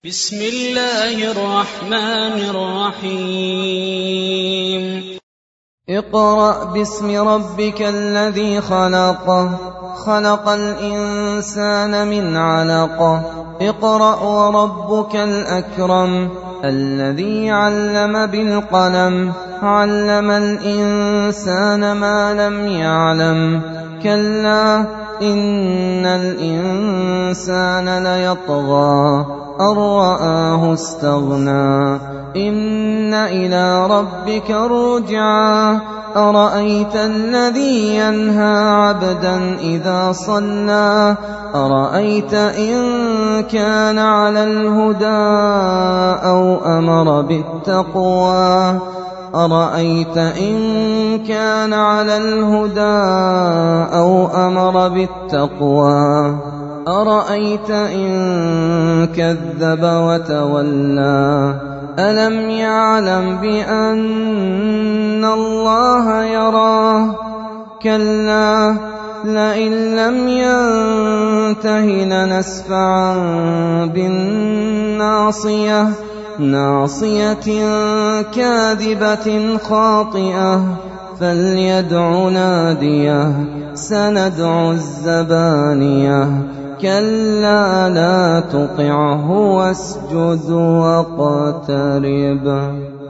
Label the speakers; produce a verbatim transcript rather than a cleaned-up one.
Speaker 1: بسم الله الرحمن الرحيم
Speaker 2: اقرأ باسم ربك الذي خلق خلق الإنسان من علق اقرأ وربك الأكرم الذي علم بالقلم علم الإنسان ما لم يعلم كلا إن الإنسان ليطغى أن رآه استغنى إن إلى ربك الرجعى أرأيت الذي ينهى عبدا إذا صلى أرأيت إن كان على الهدى أو أمر بالتقوى أرأيت إن كان على الهدى أو أمر بالتقوى أرأيت إن كذب وتولى ألم يعلم بأن الله يراه كلا لئن لم ينته لنسفعا بالناصية ناصية كاذبة خاطئة فليدع ناديه سندع الزبانية كلا لا تطعه واسجد واقترب.